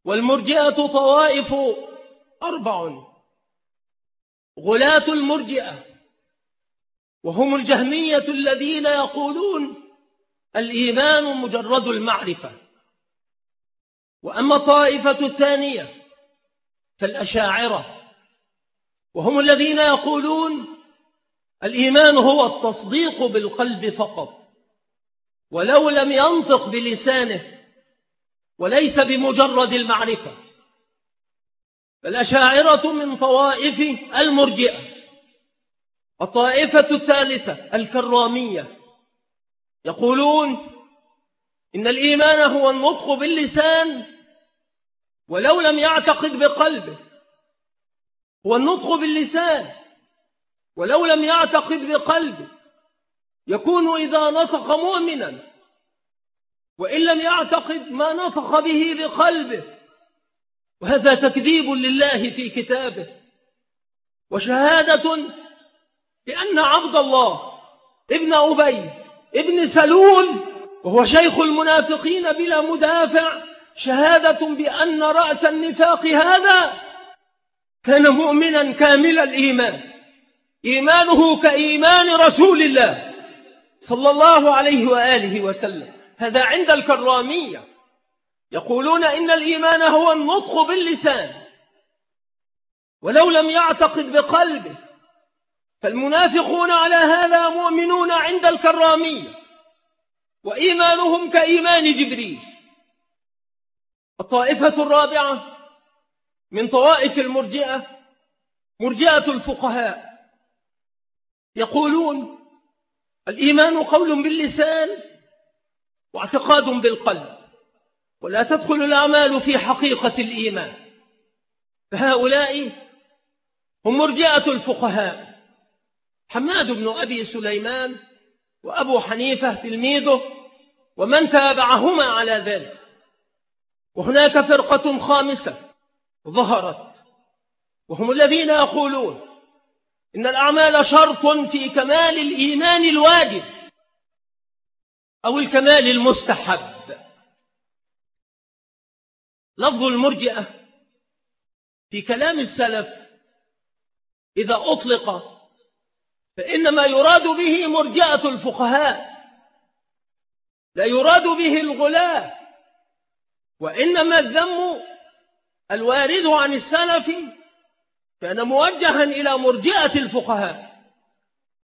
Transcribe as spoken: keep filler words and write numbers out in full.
والمرجئة طوائف أربع: غلاة المرجئة وهم الجهمية الذين يقولون الإيمان مجرد المعرفة. وأما الطائفة الثانية فالأشاعرة وهم الذين يقولون الإيمان هو التصديق بالقلب فقط ولو لم ينطق بلسانه وليس بمجرد المعرفة. فالأشاعرة من طوائف المرجئة. الطائفة الثالثة الكرامية يقولون إن الإيمان هو النطق باللسان ولو لم يعتقد بقلبه، هو النطق باللسان ولو لم يعتقد بقلبه، يكون إذا نطق مؤمنا وإن لم يعتقد ما نطق به بقلبه، وهذا تكذيب لله في كتابه وشهادة بأن عبد الله ابن أبي ابن سلول وهو شيخ المنافقين بلا مدافع، شهادة بأن رأس النفاق هذا كان مؤمنا كامل الإيمان، إيمانه كإيمان رسول الله صلى الله عليه وآله وسلم. هذا عند الكرامية، يقولون إن الإيمان هو النطق باللسان ولو لم يعتقد بقلبه. فالمنافقون على هذا مؤمنون عند الكرامية وإيمانهم كإيمان جبريل. الطائفة الرابعة من طوائف المرجئة مرجئة الفقهاء، يقولون الإيمان قول باللسان واعتقاد بالقلب ولا تدخل الأعمال في حقيقة الإيمان. فهؤلاء هم مرجئة الفقهاء حماد بن أبي سليمان وأبو حنيفة تلميذه ومن تابعهما على ذلك. وهناك فرقة خامسة ظهرت وهم الذين يقولون إن الأعمال شرط في كمال الإيمان الواجب أو الكمال المستحب. لفظ المرجئة في كلام السلف إذا أطلق فإنما يراد به مرجئة الفقهاء، لا يراد به الغلاة، وإنما الذم الوارد عن السلف كان موجها إلى مرجئة الفقهاء.